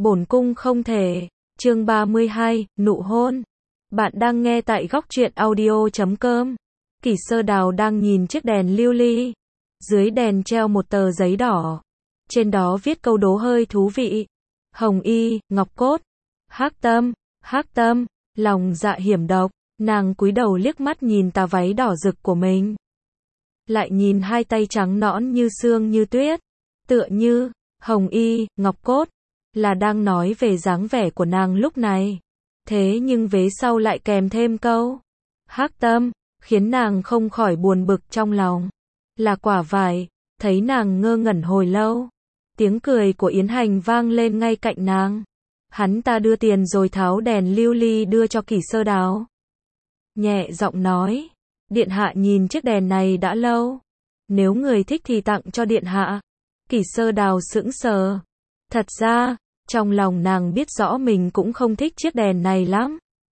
Bổn cung không thể. Chương 32, nụ hôn. Bạn đang nghe tại góc truyện audio.com. Kỷ Sơ Đào đang nhìn chiếc đèn lưu ly. Dưới đèn treo một tờ giấy đỏ. Trên đó viết câu đố hơi thú vị. Hồng y, ngọc cốt. Hắc tâm, lòng dạ hiểm độc. Nàng cúi đầu liếc mắt nhìn tà váy đỏ rực của mình. Lại nhìn hai tay trắng nõn như sương như tuyết. Tựa như, hồng y, ngọc cốt. Là đang nói về dáng vẻ của nàng lúc này. Thế nhưng vế sau lại kèm thêm câu hắc tâm, khiến nàng không khỏi buồn bực trong lòng. Là quả vải, thấy nàng ngơ ngẩn hồi lâu. Tiếng cười của Yến Hành vang lên ngay cạnh nàng. Hắn ta đưa tiền rồi tháo đèn lưu ly đưa cho Kỷ Sơ Đào. Nhẹ giọng nói, điện hạ nhìn chiếc đèn này đã lâu. Nếu người thích thì tặng cho điện hạ. Kỷ Sơ Đào sững sờ. Thật ra, trong lòng nàng biết rõ mình cũng không thích chiếc đèn này lắm.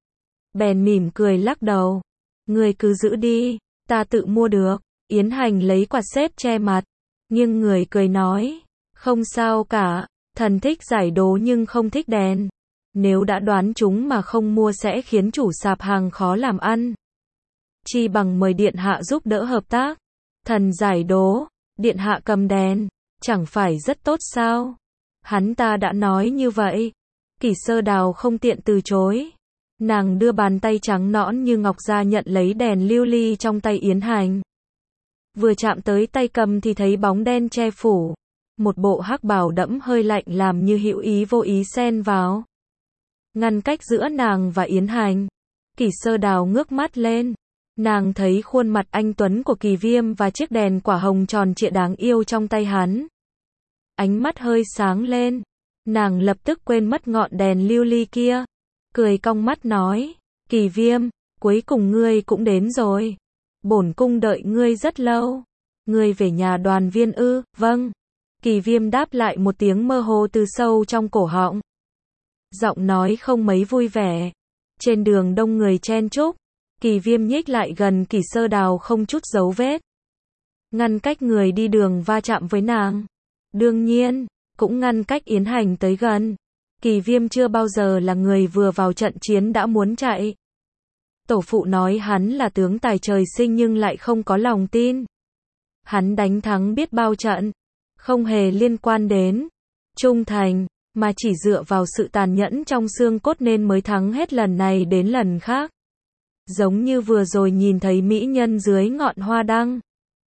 Bèn mỉm cười lắc đầu. Người cứ giữ đi, ta tự mua được. Yến Hành lấy quạt xếp che mặt. Nhưng người cười nói, không sao cả, thần thích giải đố nhưng không thích đèn. Nếu đã đoán chúng mà không mua sẽ khiến chủ sạp hàng khó làm ăn. Chi bằng mời điện hạ giúp đỡ hợp tác. Thần giải đố, điện hạ cầm đèn, chẳng phải rất tốt sao? Hắn ta đã nói như vậy. Kỷ Sơ Đào không tiện từ chối. Nàng đưa bàn tay trắng nõn như ngọc ra nhận lấy đèn lưu ly trong tay Yến Hành. Vừa chạm tới tay cầm thì thấy bóng đen che phủ. Một bộ hắc bào đẫm hơi lạnh làm như hữu ý vô ý xen vào. Ngăn cách giữa nàng và Yến Hành. Kỷ Sơ Đào ngước mắt lên. Nàng thấy khuôn mặt anh tuấn của Kỳ Viêm và chiếc đèn quả hồng tròn trịa đáng yêu trong tay hắn. Ánh mắt hơi sáng lên. Nàng lập tức quên mất ngọn đèn lưu ly kia. Cười cong mắt nói, Kỳ Viêm, cuối cùng ngươi cũng đến rồi. Bổn cung đợi ngươi rất lâu. Ngươi về nhà đoàn viên ư? Vâng. Kỳ Viêm đáp lại một tiếng mơ hồ từ sâu trong cổ họng. Giọng nói không mấy vui vẻ. Trên đường đông người chen chúc. Kỳ Viêm nhích lại gần Kỷ Sơ Đào không chút dấu vết. Ngăn cách người đi đường va chạm với nàng. Đương nhiên, cũng ngăn cách Yến Hành tới gần. Kỳ Viêm chưa bao giờ là người vừa vào trận chiến đã muốn chạy. Tổ phụ nói hắn là tướng tài trời sinh nhưng lại không có lòng tin. Hắn đánh thắng biết bao trận. Không hề liên quan đến trung thành, mà chỉ dựa vào sự tàn nhẫn trong xương cốt nên mới thắng hết lần này đến lần khác. Giống như vừa rồi nhìn thấy mỹ nhân dưới ngọn hoa đăng.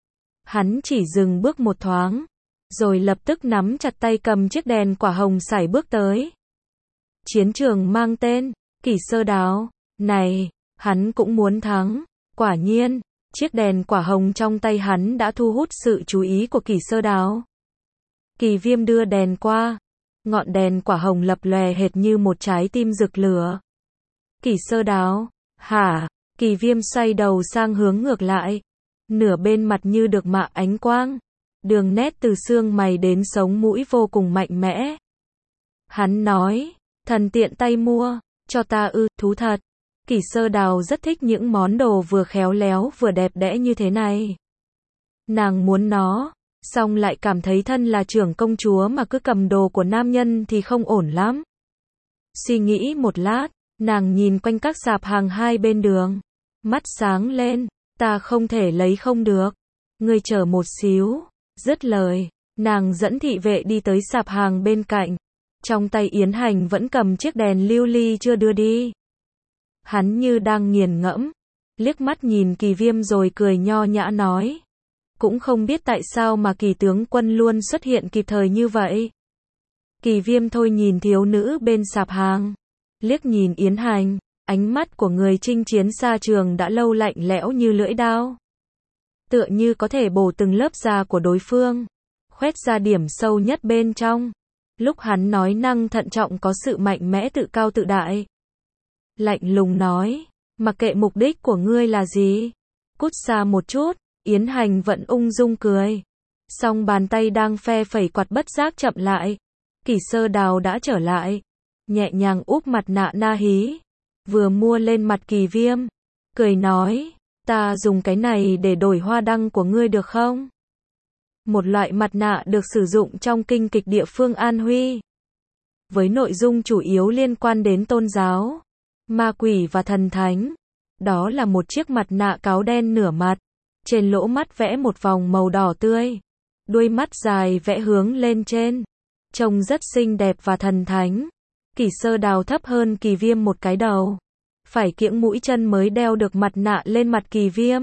Hắn chỉ dừng bước một thoáng. Rồi lập tức nắm chặt tay cầm chiếc đèn quả hồng sải bước tới. Chiến trường mang tên Kỷ Sơ Đào. Này, hắn cũng muốn thắng. Quả nhiên, chiếc đèn quả hồng trong tay hắn đã thu hút sự chú ý của Kỷ Sơ Đào. Kỳ Viêm đưa đèn qua. Ngọn đèn quả hồng lập lòe hệt như một trái tim rực lửa. Kỷ Sơ Đào, hả? Kỳ Viêm xoay đầu sang hướng ngược lại. Nửa bên mặt như được mạ ánh quang. Đường nét từ xương mày đến sống mũi vô cùng mạnh mẽ. Hắn nói, thần tiện tay mua, cho ta ư? Thú thật. Kỷ Sơ Đào rất thích những món đồ vừa khéo léo vừa đẹp đẽ như thế này. Nàng muốn nó, song lại cảm thấy thân là trưởng công chúa mà cứ cầm đồ của nam nhân thì không ổn lắm. Suy nghĩ một lát, nàng nhìn quanh các sạp hàng hai bên đường. Mắt sáng lên, ta không thể lấy không được. Ngươi chờ một xíu. Dứt lời, nàng dẫn thị vệ đi tới sạp hàng bên cạnh. Trong tay Yến Hành vẫn cầm chiếc đèn lưu ly chưa đưa đi. Hắn như đang nghiền ngẫm, liếc mắt nhìn Kỳ Viêm rồi cười nho nhã nói. Cũng không biết tại sao mà Kỳ tướng quân luôn xuất hiện kịp thời như vậy. Kỳ Viêm thôi nhìn thiếu nữ bên sạp hàng. Liếc nhìn Yến Hành, ánh mắt của người chinh chiến xa trường đã lâu lạnh lẽo như lưỡi dao. Tựa như có thể bổ từng lớp da của đối phương, khoét ra điểm sâu nhất bên trong. Lúc hắn nói năng thận trọng có sự mạnh mẽ tự cao tự đại. Lạnh lùng nói, mặc kệ mục đích của ngươi là gì. Cút xa một chút. Yến Hành vẫn ung dung cười. Song bàn tay đang phe phẩy quạt bất giác chậm lại. Kỷ Sơ Đào đã trở lại. Nhẹ nhàng úp mặt nạ na hí. Vừa mua lên mặt Kỳ Viêm. Cười nói, ta dùng cái này để đổi hoa đăng của ngươi được không? Một loại mặt nạ được sử dụng trong kinh kịch địa phương An Huy. với nội dung chủ yếu liên quan đến tôn giáo, ma quỷ và thần thánh. Đó là một chiếc mặt nạ cáo đen nửa mặt, trên lỗ mắt vẽ một vòng màu đỏ tươi, đuôi mắt dài vẽ hướng lên trên, trông rất xinh đẹp và thần thánh. Kỷ Sơ Đào thấp hơn Kỳ Viêm một cái đầu, phải kiễng mũi chân mới đeo được mặt nạ lên mặt Kỳ Viêm.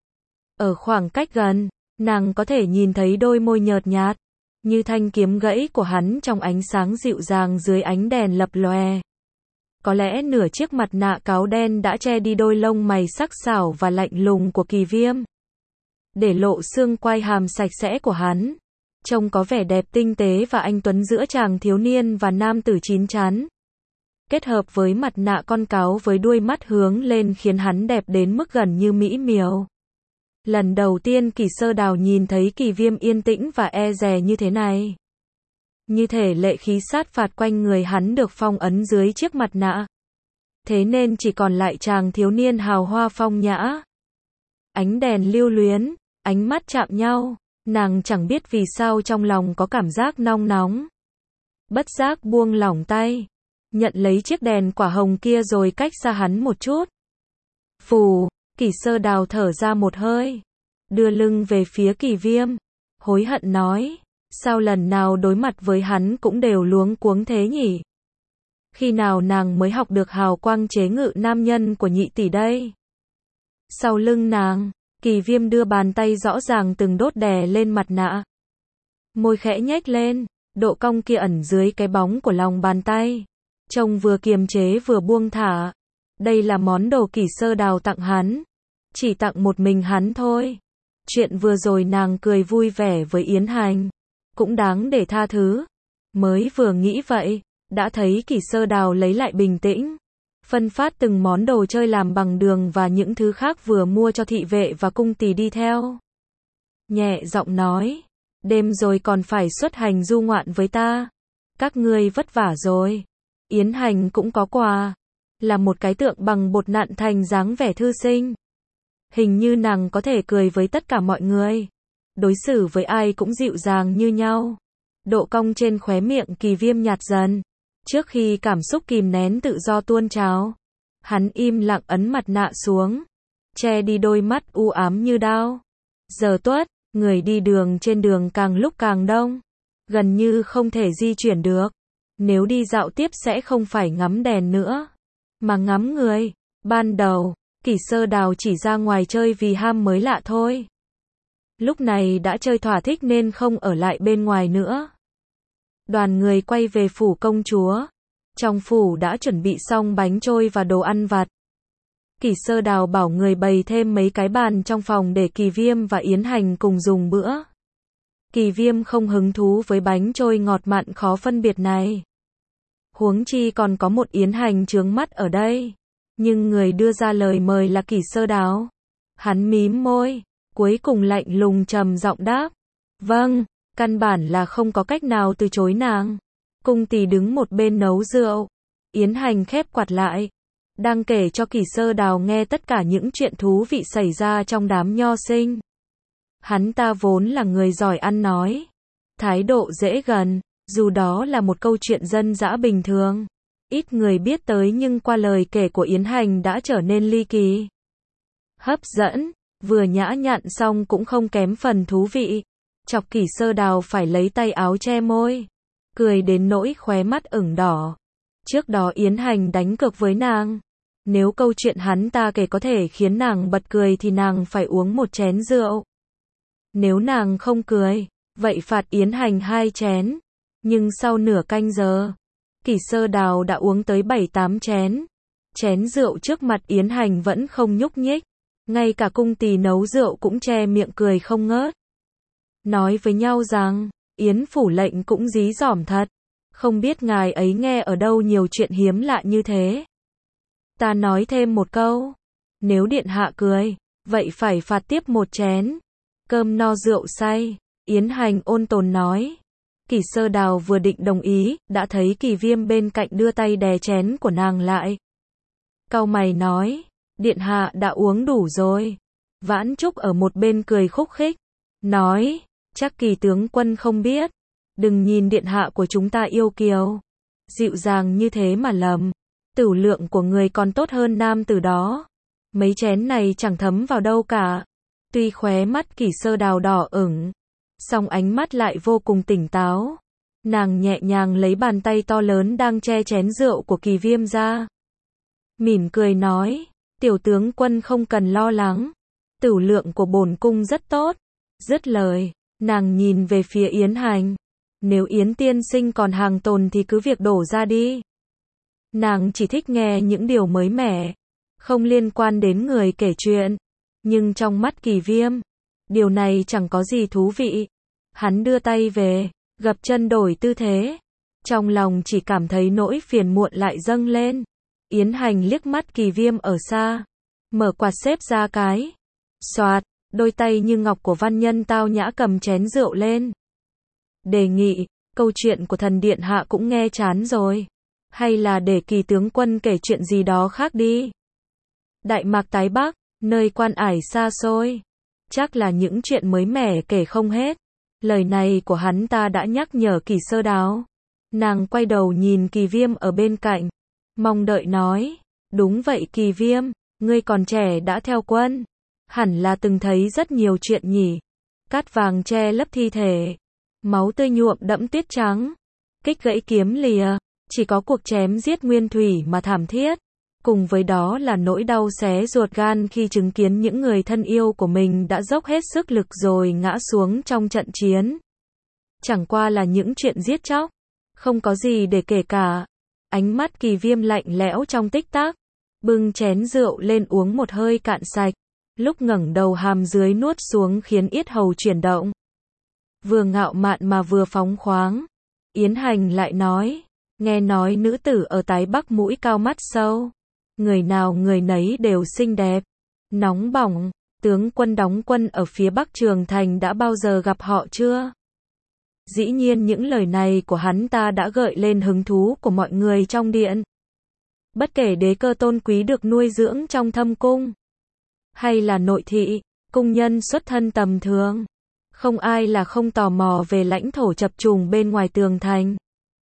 Ở khoảng cách gần, nàng có thể nhìn thấy đôi môi nhợt nhạt, như thanh kiếm gãy của hắn trong ánh sáng dịu dàng dưới ánh đèn lập lòe. Có lẽ nửa chiếc mặt nạ cáo đen đã che đi đôi lông mày sắc sảo và lạnh lùng của Kỳ Viêm, để lộ xương quai hàm sạch sẽ của hắn, trông có vẻ đẹp tinh tế và anh tuấn giữa chàng thiếu niên và nam tử chín chắn. Kết hợp với mặt nạ con cáo với đuôi mắt hướng lên khiến hắn đẹp đến mức gần như mỹ miều. Lần đầu tiên Kỷ Sơ Đào nhìn thấy Kỳ Viêm yên tĩnh và e dè như thế này. Như thể lệ khí sát phạt quanh người hắn được phong ấn dưới chiếc mặt nạ. Thế nên chỉ còn lại chàng thiếu niên hào hoa phong nhã. Ánh đèn lưu luyến, ánh mắt chạm nhau, nàng chẳng biết vì sao trong lòng có cảm giác nong nóng. Bất giác buông lỏng tay, nhận lấy chiếc đèn quả hồng kia rồi cách xa hắn một chút. Phù, Kỷ Sơ Đào thở ra một hơi, đưa lưng về phía Kỳ Viêm, hối hận nói, sao lần nào đối mặt với hắn cũng đều luống cuống thế nhỉ? Khi nào nàng mới học được hào quang chế ngự nam nhân của nhị tỷ đây? Sau lưng nàng, Kỳ Viêm đưa bàn tay rõ ràng từng đốt đè lên mặt nạ. Môi khẽ nhếch lên, độ cong kia ẩn dưới cái bóng của lòng bàn tay, trông vừa kiềm chế vừa buông thả. Đây là món đồ Kỷ Sơ Đào tặng hắn, chỉ tặng một mình hắn thôi. Chuyện vừa rồi nàng cười vui vẻ với Yến Hành, cũng đáng để tha thứ. Mới vừa nghĩ vậy, đã thấy Kỷ Sơ Đào lấy lại bình tĩnh, phân phát từng món đồ chơi làm bằng đường và những thứ khác vừa mua cho thị vệ và cung tỳ đi theo. Nhẹ giọng nói, đêm rồi còn phải xuất hành du ngoạn với ta. Các ngươi vất vả rồi. Yến Hành cũng có quà, là một cái tượng bằng bột nặn thành dáng vẻ thư sinh. Hình như nàng có thể cười với tất cả mọi người, đối xử với ai cũng dịu dàng như nhau. Độ cong trên khóe miệng Kỳ Viêm nhạt dần, trước khi cảm xúc kìm nén tự do tuôn trào. Hắn im lặng ấn mặt nạ xuống, che đi đôi mắt u ám như đao. Giờ tuất, người đi đường trên đường càng lúc càng đông, gần như không thể di chuyển được. Nếu đi dạo tiếp sẽ không phải ngắm đèn nữa, mà ngắm người. Ban đầu, Kỷ Sơ Đào chỉ ra ngoài chơi vì ham mới lạ thôi. Lúc này đã chơi thỏa thích nên không ở lại bên ngoài nữa. Đoàn người quay về phủ công chúa. Trong phủ đã chuẩn bị xong bánh trôi và đồ ăn vặt. Kỷ Sơ Đào bảo người bày thêm mấy cái bàn trong phòng để Kỳ Viêm và Yến Hành cùng dùng bữa. Kỳ Viêm không hứng thú với bánh trôi ngọt mặn khó phân biệt này. Huống chi còn có một Yến Hành chướng mắt ở đây. Nhưng người đưa ra lời mời là Kỷ Sơ Đào. Hắn mím môi, cuối cùng lạnh lùng trầm giọng đáp. Vâng, căn bản là không có cách nào từ chối nàng. Cung tỳ đứng một bên nấu rượu. Yến Hành khép quạt lại, đang kể cho Kỷ Sơ Đào nghe tất cả những chuyện thú vị xảy ra trong đám nho sinh. Hắn ta vốn là người giỏi ăn nói, thái độ dễ gần, dù đó là một câu chuyện dân dã bình thường, ít người biết tới nhưng qua lời kể của Yến Hành đã trở nên ly kỳ, hấp dẫn, vừa nhã nhặn xong cũng không kém phần thú vị, chọc Kỷ Sơ Đào phải lấy tay áo che môi, cười đến nỗi khóe mắt ửng đỏ. Trước đó Yến Hành đánh cược với nàng, nếu câu chuyện hắn ta kể có thể khiến nàng bật cười thì nàng phải uống một chén rượu. Nếu nàng không cười, vậy phạt Yến Hành 2 chén. Nhưng sau nửa canh giờ, Kỷ Sơ Đào đã uống tới 7-8 chén. Chén rượu trước mặt Yến Hành vẫn không nhúc nhích. Ngay cả cung tỳ nấu rượu cũng che miệng cười không ngớt. Nói với nhau rằng, Yến phủ lệnh cũng dí dỏm thật. Không biết ngài ấy nghe ở đâu nhiều chuyện hiếm lạ như thế. Ta nói thêm một câu. Nếu điện hạ cười, vậy phải phạt tiếp một chén. Cơm no rượu say, Yến Hành ôn tồn nói. Kỷ Sơ Đào vừa định đồng ý, đã thấy Kỳ Viêm bên cạnh đưa tay đè chén của nàng lại. Cau mày nói, điện hạ đã uống đủ rồi. Vãn Trúc ở một bên cười khúc khích, nói, chắc Kỳ tướng quân không biết. Đừng nhìn điện hạ của chúng ta yêu kiều, Dịu dàng như thế mà lầm. Tửu lượng của người còn tốt hơn nam tử đó. Mấy chén này chẳng thấm vào đâu cả. Tuy khóe mắt Kỷ Sơ Đào đỏ ửng, song ánh mắt lại vô cùng tỉnh táo. Nàng nhẹ nhàng lấy bàn tay to lớn đang che chén rượu của Kỳ Viêm ra. Mỉm cười nói, tiểu tướng quân không cần lo lắng. Tửu lượng của bổn cung rất tốt. Dứt lời, nàng nhìn về phía Yến Hành. Nếu Yến tiên sinh còn hàng tồn thì cứ việc đổ ra đi. Nàng chỉ thích nghe những điều mới mẻ, không liên quan đến người kể chuyện. Nhưng trong mắt Kỳ Viêm, điều này chẳng có gì thú vị. Hắn đưa tay về, gập chân đổi tư thế. Trong lòng chỉ cảm thấy nỗi phiền muộn lại dâng lên. Yến Hành liếc mắt Kỳ Viêm ở xa, mở quạt xếp ra cái. Xoạt, đôi tay như ngọc của văn nhân tao nhã cầm chén rượu lên. Đề nghị, câu chuyện của thần điện hạ cũng nghe chán rồi. Hay là để Kỳ tướng quân kể chuyện gì đó khác đi. Đại Mạc Tái Bắc, nơi quan ải xa xôi. Chắc là những chuyện mới mẻ kể không hết. Lời này của hắn ta đã nhắc nhở Kỷ Sơ Đào. Nàng quay đầu nhìn Kỳ Viêm ở bên cạnh, mong đợi nói, đúng vậy Kỳ Viêm, ngươi còn trẻ đã theo quân. Hẳn là từng thấy rất nhiều chuyện nhỉ. Cát vàng che lấp thi thể, máu tươi nhuộm đẫm tuyết trắng, kích gãy kiếm lìa, chỉ có cuộc chém giết nguyên thủy mà thảm thiết. Cùng với đó là nỗi đau xé ruột gan khi chứng kiến những người thân yêu của mình đã dốc hết sức lực rồi ngã xuống trong trận chiến. Chẳng qua là những chuyện giết chóc, không có gì để kể cả. Ánh mắt Kỳ Viêm lạnh lẽo trong tích tắc, bưng chén rượu lên uống một hơi cạn sạch, lúc ngẩng đầu hàm dưới nuốt xuống khiến yết hầu chuyển động. Vừa ngạo mạn mà vừa phóng khoáng, Yến Hành lại nói, nghe nói nữ tử ở Tái Bắc mũi cao mắt sâu, người nào người nấy đều xinh đẹp, nóng bỏng. Tướng quân đóng quân ở phía Bắc Trường Thành đã bao giờ gặp họ chưa? Dĩ nhiên những lời này của hắn ta đã gợi lên hứng thú của mọi người trong điện. Bất kể đế cơ tôn quý được nuôi dưỡng trong thâm cung, hay là nội thị, cung nhân xuất thân tầm thường, không ai là không tò mò về lãnh thổ chập trùng bên ngoài tường thành.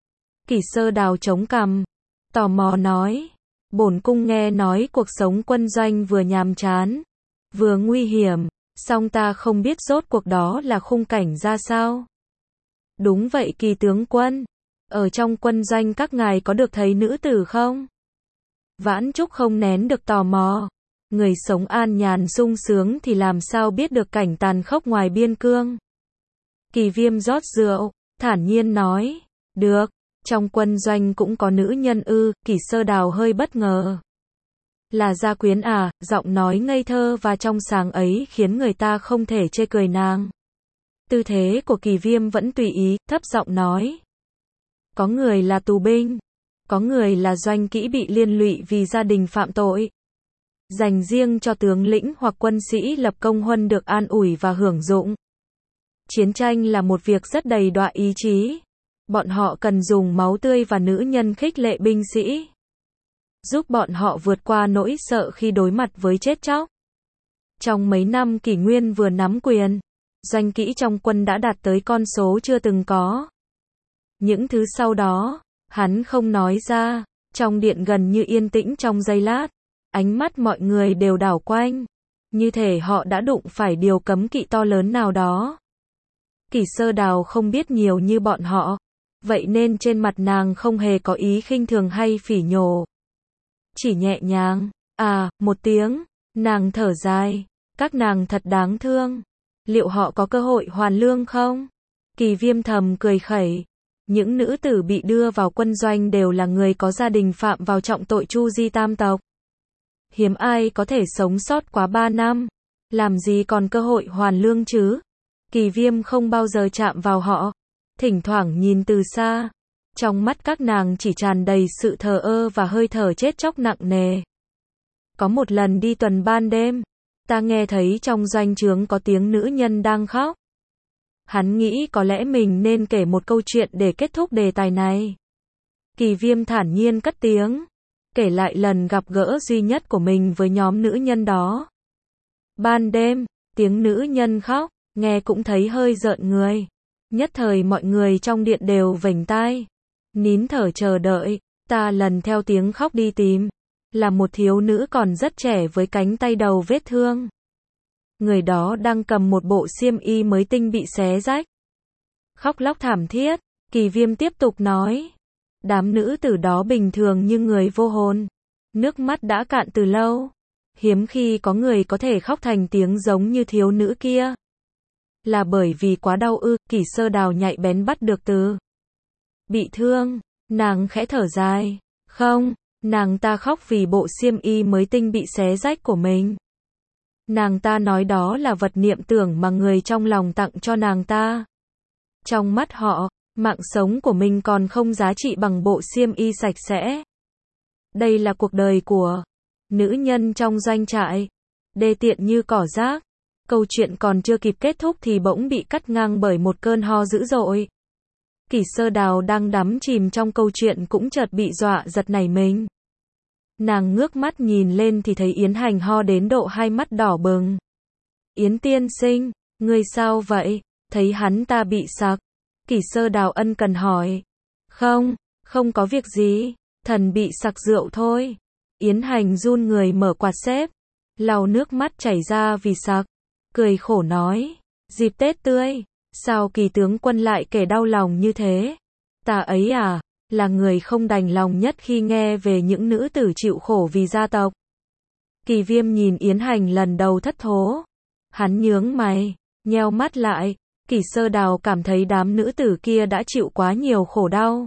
Kỷ Sơ Đào chống cằm, tò mò nói, bổn cung nghe nói cuộc sống quân doanh vừa nhàm chán, vừa nguy hiểm, song ta không biết rốt cuộc đó là khung cảnh ra sao. Đúng vậy Kỳ tướng quân, ở trong quân doanh các ngài có được thấy nữ tử không? Vãn Trúc không nén được tò mò. Người sống an nhàn sung sướng thì làm sao biết được cảnh tàn khốc ngoài biên cương. Kỳ Viêm rót rượu, thản nhiên nói, được, trong quân doanh cũng có nữ nhân ư? Kỷ Sơ Đào hơi bất ngờ. Là gia quyến à? Giọng nói ngây thơ và trong sáng ấy khiến người ta không thể chê cười nàng. Tư thế của Kỳ Viêm vẫn tùy ý, thấp giọng nói. Có người là tù binh, có người là doanh kỹ bị liên lụy vì gia đình phạm tội. Dành riêng cho tướng lĩnh hoặc quân sĩ lập công huân được an ủi và hưởng dụng. Chiến tranh là một việc rất đầy đọa ý chí. Bọn họ cần dùng máu tươi và nữ nhân khích lệ binh sĩ, giúp bọn họ vượt qua nỗi sợ khi đối mặt với chết chóc. Trong mấy năm Kỷ Nguyên vừa nắm quyền, doanh kỹ trong quân đã đạt tới con số chưa từng có. Những thứ sau đó, hắn không nói ra. Trong điện gần như yên tĩnh trong giây lát, ánh mắt mọi người đều đảo quanh, như thể họ đã đụng phải điều cấm kỵ to lớn nào đó. Kỷ Sơ Đào không biết nhiều như bọn họ, vậy nên trên mặt nàng không hề có ý khinh thường hay phỉ nhổ. Chỉ nhẹ nhàng, một tiếng, nàng thở dài, các nàng thật đáng thương. Liệu họ có cơ hội hoàn lương không? Kỳ Viêm thầm cười khẩy. Những nữ tử bị đưa vào quân doanh đều là người có gia đình phạm vào trọng tội chu di tam tộc. Hiếm ai có thể sống sót quá 3 năm. Làm gì còn cơ hội hoàn lương chứ? Kỳ Viêm không bao giờ chạm vào họ. Thỉnh thoảng nhìn từ xa. Trong mắt các nàng chỉ tràn đầy sự thờ ơ và hơi thở chết chóc nặng nề. Có một lần đi tuần ban đêm, ta nghe thấy trong doanh trướng có tiếng nữ nhân đang khóc. Hắn nghĩ có lẽ mình nên kể một câu chuyện để kết thúc đề tài này. Kỳ Viêm thản nhiên cất tiếng, kể lại lần gặp gỡ duy nhất của mình với nhóm nữ nhân đó. Ban đêm, tiếng nữ nhân khóc, nghe cũng thấy hơi rợn người. Nhất thời mọi người trong điện đều vểnh tai. nín thở chờ đợi, ta lần theo tiếng khóc đi tìm. Là một thiếu nữ còn rất trẻ với cánh tay đầu vết thương. Người đó đang cầm một bộ xiêm y mới tinh bị xé rách. Khóc lóc thảm thiết, Kỳ Viêm tiếp tục nói. Đám nữ tử đó bình thường như người vô hồn. Nước mắt đã cạn từ lâu. Hiếm khi có người có thể khóc thành tiếng giống như thiếu nữ kia. Là bởi vì quá đau ư? Kỷ Sơ Đào nhạy bén bắt được từ bị thương, nàng khẽ thở dài. Không, nàng ta khóc vì bộ xiêm y mới tinh bị xé rách của mình. Nàng ta nói đó là vật niệm tưởng mà người trong lòng tặng cho nàng ta. Trong mắt họ, mạng sống của mình còn không giá trị bằng bộ xiêm y sạch sẽ. Đây là cuộc đời của nữ nhân trong doanh trại. Đê tiện như cỏ rác. Câu chuyện còn chưa kịp kết thúc thì bỗng bị cắt ngang bởi một cơn ho dữ dội. Kỷ Sơ Đào đang đắm chìm trong câu chuyện cũng chợt bị dọa giật nảy mình. Nàng ngước mắt nhìn lên thì thấy Yến Hành ho đến độ hai mắt đỏ bừng. Yến tiên sinh, ngươi sao vậy? Thấy hắn ta bị sặc. Kỷ Sơ Đào ân cần hỏi. Không, không có việc gì, thần bị sặc rượu thôi. Yến Hành run người mở quạt xếp, lau nước mắt chảy ra vì sặc, cười khổ nói. Dịp Tết tươi, sao Kỳ tướng quân lại kể đau lòng như thế? Ta ấy à, là người không đành lòng nhất khi nghe về những nữ tử chịu khổ vì gia tộc. Kỳ Viêm nhìn Yến Hành lần đầu thất thố. Hắn nhướng mày, nheo mắt lại. Kỷ Sơ Đào cảm thấy đám nữ tử kia đã chịu quá nhiều khổ đau.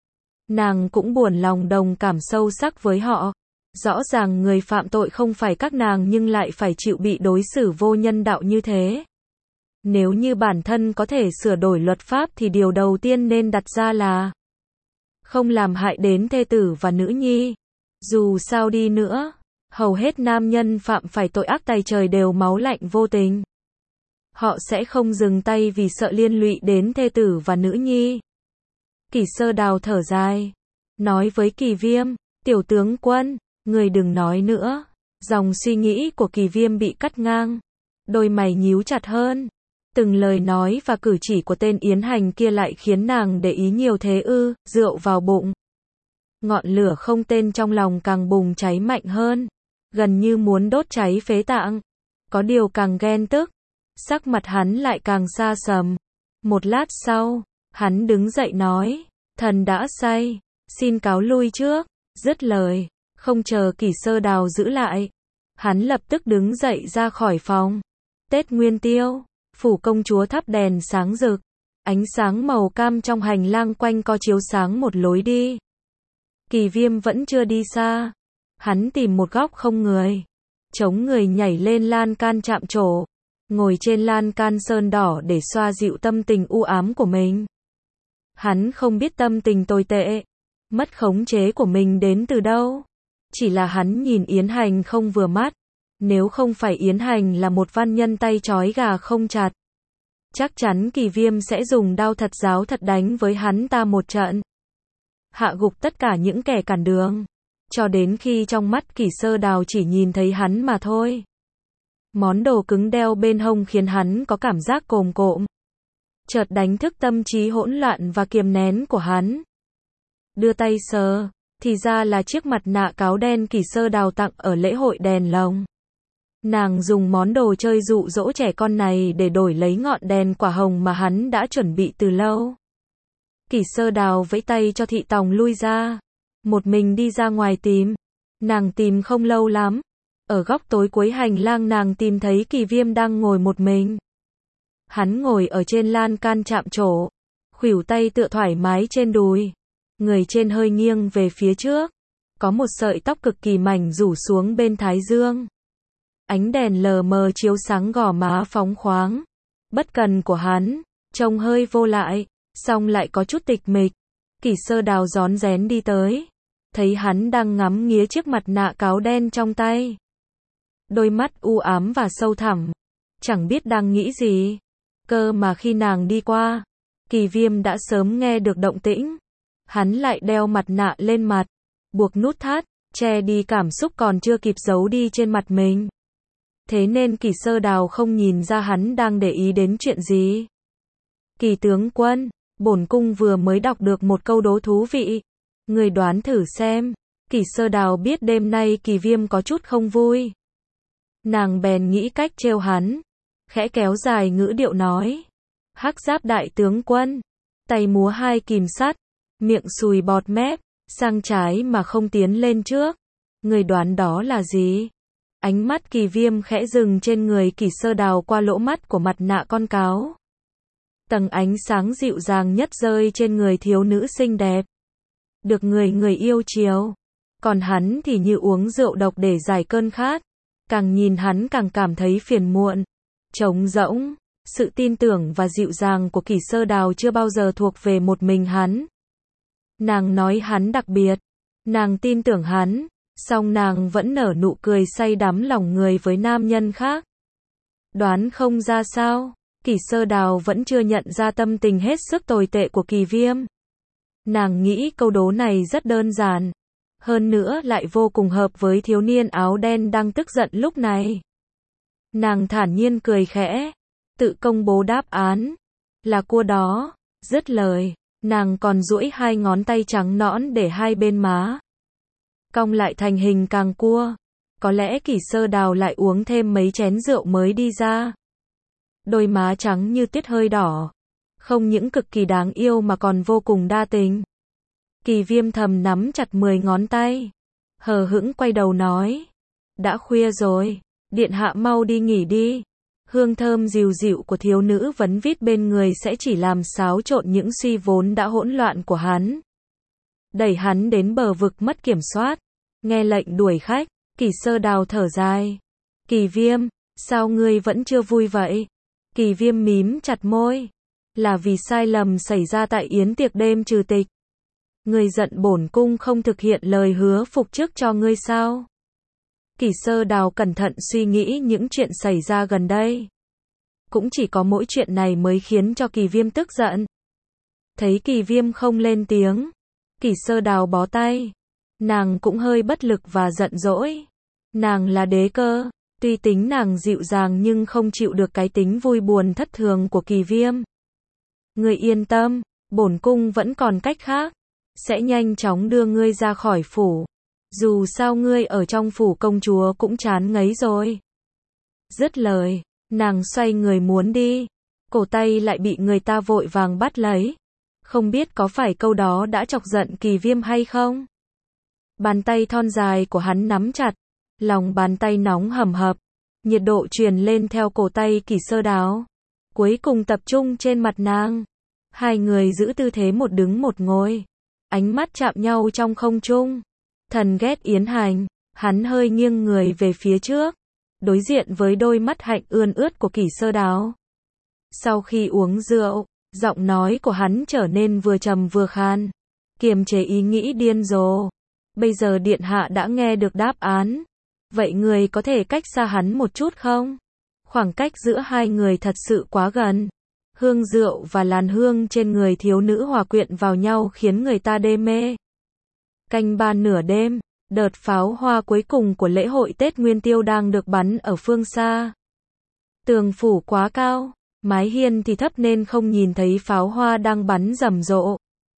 Nàng cũng buồn lòng đồng cảm sâu sắc với họ. Rõ ràng người phạm tội không phải các nàng nhưng lại phải chịu bị đối xử vô nhân đạo như thế. Nếu như bản thân có thể sửa đổi luật pháp thì điều đầu tiên nên đặt ra là không làm hại đến thê tử và nữ nhi. Dù sao đi nữa, hầu hết nam nhân phạm phải tội ác tày trời đều máu lạnh vô tình. Họ sẽ không dừng tay vì sợ liên lụy đến thê tử và nữ nhi. Kỷ Sơ Đào thở dài, nói với Kỳ Viêm, tiểu tướng quân, người đừng nói nữa. Dòng suy nghĩ của Kỳ Viêm bị cắt ngang, đôi mày nhíu chặt hơn. Từng lời nói và cử chỉ của tên Yến Hành kia lại khiến nàng để ý nhiều thế ư? Rượu vào bụng, ngọn lửa không tên trong lòng càng bùng cháy mạnh hơn, gần như muốn đốt cháy phế tạng. Có điều càng ghen tức, sắc mặt hắn lại càng xa sầm. Một lát sau, hắn đứng dậy nói, thần đã say, xin cáo lui trước. Dứt lời, không chờ Kỷ Sơ Đào giữ lại, hắn lập tức đứng dậy ra khỏi phòng. Tết Nguyên Tiêu, phủ công chúa thắp đèn sáng rực, ánh sáng màu cam trong hành lang quanh co chiếu sáng một lối đi. Kỳ Viêm vẫn chưa đi xa, hắn tìm một góc không người, chống người nhảy lên lan can chạm trổ, ngồi trên lan can sơn đỏ để xoa dịu tâm tình u ám của mình. Hắn không biết tâm tình tồi tệ, mất khống chế của mình đến từ đâu. Chỉ là hắn nhìn Yến Hành không vừa mắt. Nếu không phải Yến Hành là một văn nhân tay trói gà không chặt, chắc chắn Kỳ Viêm sẽ dùng đao thật giáo thật đánh với hắn ta một trận, hạ gục tất cả những kẻ cản đường, cho đến khi trong mắt Kỷ Sơ Đào chỉ nhìn thấy hắn mà thôi. Món đồ cứng đeo bên hông khiến hắn có cảm giác cồm cộm, chợt đánh thức tâm trí hỗn loạn và kiềm nén của hắn. Đưa tay sờ, thì ra là chiếc mặt nạ cáo đen Kỷ Sơ Đào tặng ở lễ hội đèn lồng. Nàng dùng món đồ chơi dụ dỗ trẻ con này để đổi lấy ngọn đèn quả hồng mà hắn đã chuẩn bị từ lâu. Kỷ Sơ Đào vẫy tay cho thị tòng lui ra, một mình đi ra ngoài tìm. Nàng tìm không lâu lắm, ở góc tối cuối hành lang nàng tìm thấy Kỳ Viêm đang ngồi một mình. Hắn ngồi ở trên lan can chạm trổ, khuỷu tay tựa thoải mái trên đùi, người trên hơi nghiêng về phía trước, có một sợi tóc cực kỳ mảnh rủ xuống bên thái dương. Ánh đèn lờ mờ chiếu sáng gò má phóng khoáng, bất cần của hắn, trông hơi vô lại, song lại có chút tịch mịch. Kỷ Sơ Đào rón rén đi tới, thấy hắn đang ngắm nghía chiếc mặt nạ cáo đen trong tay. Đôi mắt u ám và sâu thẳm, chẳng biết đang nghĩ gì. Cơ mà khi nàng đi qua, Kỳ Viêm đã sớm nghe được động tĩnh. Hắn lại đeo mặt nạ lên mặt, buộc nút thắt, che đi cảm xúc còn chưa kịp giấu đi trên mặt mình. Thế nên Kỷ Sơ Đào không nhìn ra hắn đang để ý đến chuyện gì. Kỳ tướng quân, bổn cung vừa mới đọc được một câu đố thú vị. Người đoán thử xem. Kỷ Sơ Đào biết đêm nay Kỳ Viêm có chút không vui. Nàng bèn nghĩ cách trêu hắn. Khẽ kéo dài ngữ điệu nói. Hắc Giáp đại tướng quân. Tay múa hai kìm sắt. Miệng sùi bọt mép. Sang trái mà không tiến lên trước. Người đoán đó là gì? Ánh mắt Kỳ Viêm khẽ dừng trên người Kỷ Sơ Đào qua lỗ mắt của mặt nạ con cáo. Tầng ánh sáng dịu dàng nhất rơi trên người thiếu nữ xinh đẹp. Được người yêu chiều. Còn hắn thì như uống rượu độc để giải cơn khát. Càng nhìn hắn càng cảm thấy phiền muộn, trống rỗng. Sự tin tưởng và dịu dàng của Kỷ Sơ Đào chưa bao giờ thuộc về một mình hắn. Nàng nói hắn đặc biệt. Nàng tin tưởng hắn. Song nàng vẫn nở nụ cười say đắm lòng người với nam nhân khác. Đoán không ra sao? Kỷ Sơ Đào vẫn chưa nhận ra tâm tình hết sức tồi tệ của Kỳ Viêm. Nàng nghĩ câu đố này rất đơn giản. Hơn nữa lại vô cùng hợp với thiếu niên áo đen đang tức giận lúc này. Nàng thản nhiên cười khẽ. Tự công bố đáp án. Là cua đó. Dứt lời. Nàng còn duỗi hai ngón tay trắng nõn để hai bên má. Cong lại thành hình càng cua. Có lẽ Kỷ Sơ Đào lại uống thêm mấy chén rượu mới đi ra. Đôi má trắng như tuyết hơi đỏ. Không những cực kỳ đáng yêu mà còn vô cùng đa tình. Kỳ Viêm thầm nắm chặt 10 ngón tay. Hờ hững quay đầu nói. Đã khuya rồi. Điện hạ mau đi nghỉ đi. Hương thơm dịu dịu của thiếu nữ vấn vít bên người sẽ chỉ làm xáo trộn những suy vốn đã hỗn loạn của hắn. Đẩy hắn đến bờ vực mất kiểm soát. Nghe lệnh đuổi khách. Kỷ Sơ Đào thở dài. Kỳ Viêm, sao ngươi vẫn chưa vui vậy? Kỳ Viêm mím chặt môi. Là vì sai lầm xảy ra tại yến tiệc đêm trừ tịch. Ngươi giận bổn cung không thực hiện lời hứa phục chức cho ngươi sao? Kỷ Sơ Đào cẩn thận suy nghĩ những chuyện xảy ra gần đây. Cũng chỉ có mỗi chuyện này mới khiến cho Kỳ Viêm tức giận. Thấy Kỳ Viêm không lên tiếng. Kỷ Sơ Đào bó tay. Nàng cũng hơi bất lực và giận dỗi. Nàng là đế cơ. Tuy tính nàng dịu dàng nhưng không chịu được cái tính vui buồn thất thường của Kỳ Viêm. Ngươi yên tâm, bổn cung vẫn còn cách khác. Sẽ nhanh chóng đưa ngươi ra khỏi phủ. Dù sao ngươi ở trong phủ công chúa cũng chán ngấy rồi. Dứt lời, nàng xoay người muốn đi. Cổ tay lại bị người ta vội vàng bắt lấy. Không biết có phải câu đó đã chọc giận Kỳ Viêm hay không? Bàn tay thon dài của hắn nắm chặt. Lòng bàn tay nóng hầm hập. Nhiệt độ truyền lên theo cổ tay Kỷ Sơ Đào. Cuối cùng tập trung trên mặt nàng. Hai người giữ tư thế một đứng một ngồi. Ánh mắt chạm nhau trong không trung. Thần ghét yến hành. Hắn hơi nghiêng người về phía trước. Đối diện với đôi mắt hạnh ươn ướt của Kỷ Sơ Đào. Sau khi uống rượu, giọng nói của hắn trở nên vừa trầm vừa khan. Kiềm chế ý nghĩ điên rồ. Bây giờ điện hạ đã nghe được đáp án. Vậy người có thể cách xa hắn một chút không? Khoảng cách giữa hai người thật sự quá gần. Hương rượu và làn hương trên người thiếu nữ hòa quyện vào nhau khiến người ta đê mê. Canh ba nửa đêm, đợt pháo hoa cuối cùng của lễ hội Tết Nguyên Tiêu đang được bắn ở phương xa. Tường phủ quá cao, mái hiên thì thấp nên không nhìn thấy pháo hoa đang bắn rầm rộ.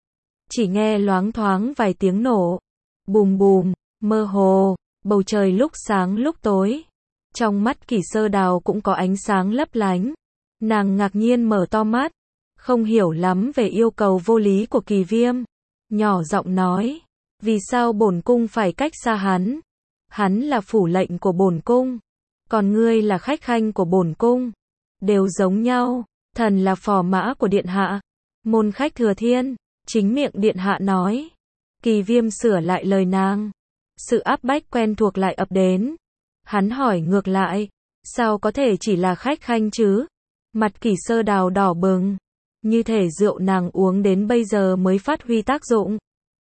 Chỉ nghe loáng thoáng vài tiếng nổ. Bùm bùm, mơ hồ, bầu trời lúc sáng lúc tối. Trong mắt Kỷ Sơ Đào cũng có ánh sáng lấp lánh. Nàng ngạc nhiên mở to mắt, không hiểu lắm về yêu cầu vô lý của Kỳ Viêm. Nhỏ giọng nói, vì sao bổn cung phải cách xa hắn? Hắn là phủ lệnh của bổn cung, còn ngươi là khách khanh của bổn cung. Đều giống nhau, thần là phò mã của điện hạ. Môn khách thừa thiên, chính miệng điện hạ nói. Kỳ Viêm sửa lại lời nàng. Sự áp bách quen thuộc lại ập đến. Hắn hỏi ngược lại, sao có thể chỉ là khách khanh chứ? Mặt Kỷ Sơ Đào đỏ bừng. Như thể rượu nàng uống đến bây giờ mới phát huy tác dụng.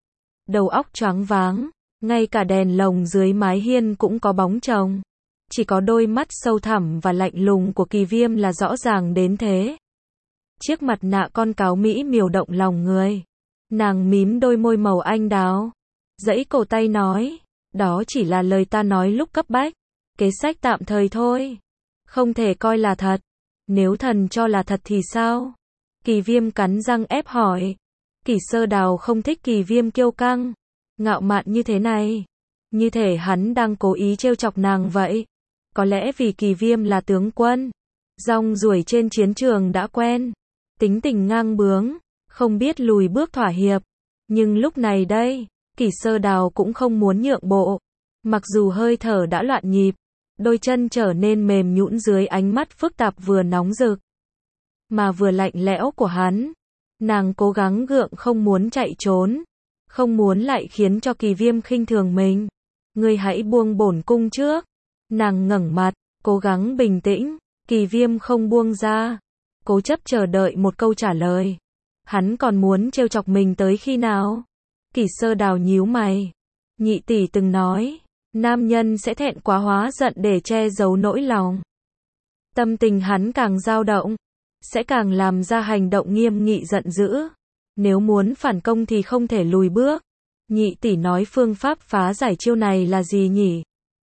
Đầu óc choáng váng. Ngay cả đèn lồng dưới mái hiên cũng có bóng chồng. Chỉ có đôi mắt sâu thẳm và lạnh lùng của Kỳ Viêm là rõ ràng đến thế. Chiếc mặt nạ con cáo mỹ miều động lòng người. Nàng mím đôi môi màu anh đào. Giãy cổ tay nói. Đó chỉ là lời ta nói lúc cấp bách. Kế sách tạm thời thôi. Không thể coi là thật. Nếu thần cho là thật thì sao? Kỳ Viêm cắn răng ép hỏi. Kỷ Sơ Đào không thích Kỳ Viêm kiêu căng, ngạo mạn như thế này. Như thể hắn đang cố ý trêu chọc nàng vậy. Có lẽ vì Kỳ Viêm là tướng quân, rong ruổi trên chiến trường đã quen, tính tình ngang bướng, không biết lùi bước thỏa hiệp. Nhưng lúc này đây, Kỷ Sơ Đào cũng không muốn nhượng bộ. Mặc dù hơi thở đã loạn nhịp, đôi chân trở nên mềm nhũn dưới ánh mắt phức tạp vừa nóng rực, mà vừa lạnh lẽo của hắn. Nàng cố gắng gượng không muốn chạy trốn, không muốn lại khiến cho Kỳ Viêm khinh thường mình. Ngươi hãy buông bổn cung trước. Nàng ngẩng mặt, cố gắng bình tĩnh. Kỳ Viêm không buông ra, cố chấp chờ đợi một câu trả lời. Hắn còn muốn trêu chọc mình tới khi nào? Kỷ Sơ Đào nhíu mày. Nhị tỷ từng nói, nam nhân sẽ thẹn quá hóa giận để che giấu nỗi lòng. Tâm tình hắn càng dao động, sẽ càng làm ra hành động nghiêm nghị giận dữ. Nếu muốn phản công thì không thể lùi bước. Nhị tỷ nói phương pháp phá giải chiêu này là gì nhỉ?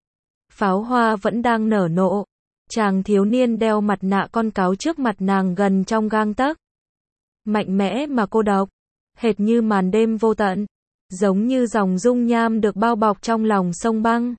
Pháo hoa vẫn đang nở nộ. Chàng thiếu niên đeo mặt nạ con cáo trước mặt nàng gần trong gang tấc. Mạnh mẽ mà cô độc, hệt như màn đêm vô tận, giống như dòng dung nham được bao bọc trong lòng sông băng.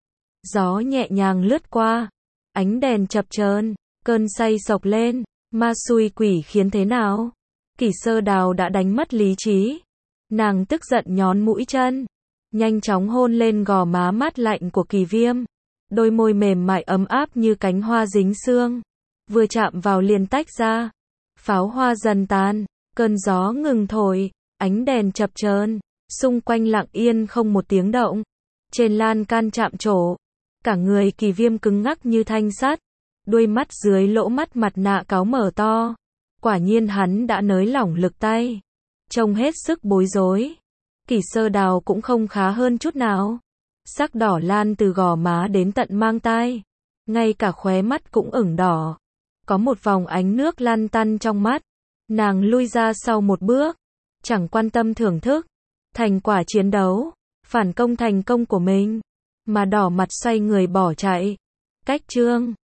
Gió nhẹ nhàng lướt qua, ánh đèn chập chờn, cơn say sộc lên, ma xui quỷ khiến thế nào? Kỷ Sơ Đào đã đánh mất lý trí. Nàng tức giận nhón mũi chân, nhanh chóng hôn lên gò má mát lạnh của Kỳ Viêm. Đôi môi mềm mại ấm áp như cánh hoa dính sương, vừa chạm vào liền tách ra. Pháo hoa dần tan, cơn gió ngừng thổi, ánh đèn chập chờn, xung quanh lặng yên không một tiếng động. Trên lan can chạm trổ, cả người Kỳ Viêm cứng ngắc như thanh sắt, đuôi mắt dưới lỗ mắt mặt nạ cáo mở to. Quả nhiên hắn đã nới lỏng lực tay, trông hết sức bối rối. Kỷ Sơ Đào cũng không khá hơn chút nào. Sắc đỏ lan từ gò má đến tận mang tai, ngay cả khóe mắt cũng ửng đỏ. Có một vòng ánh nước lăn tăn trong mắt. Nàng lui ra sau một bước, chẳng quan tâm thưởng thức thành quả chiến đấu, phản công thành công của mình, mà đỏ mặt xoay người bỏ chạy. Cách chương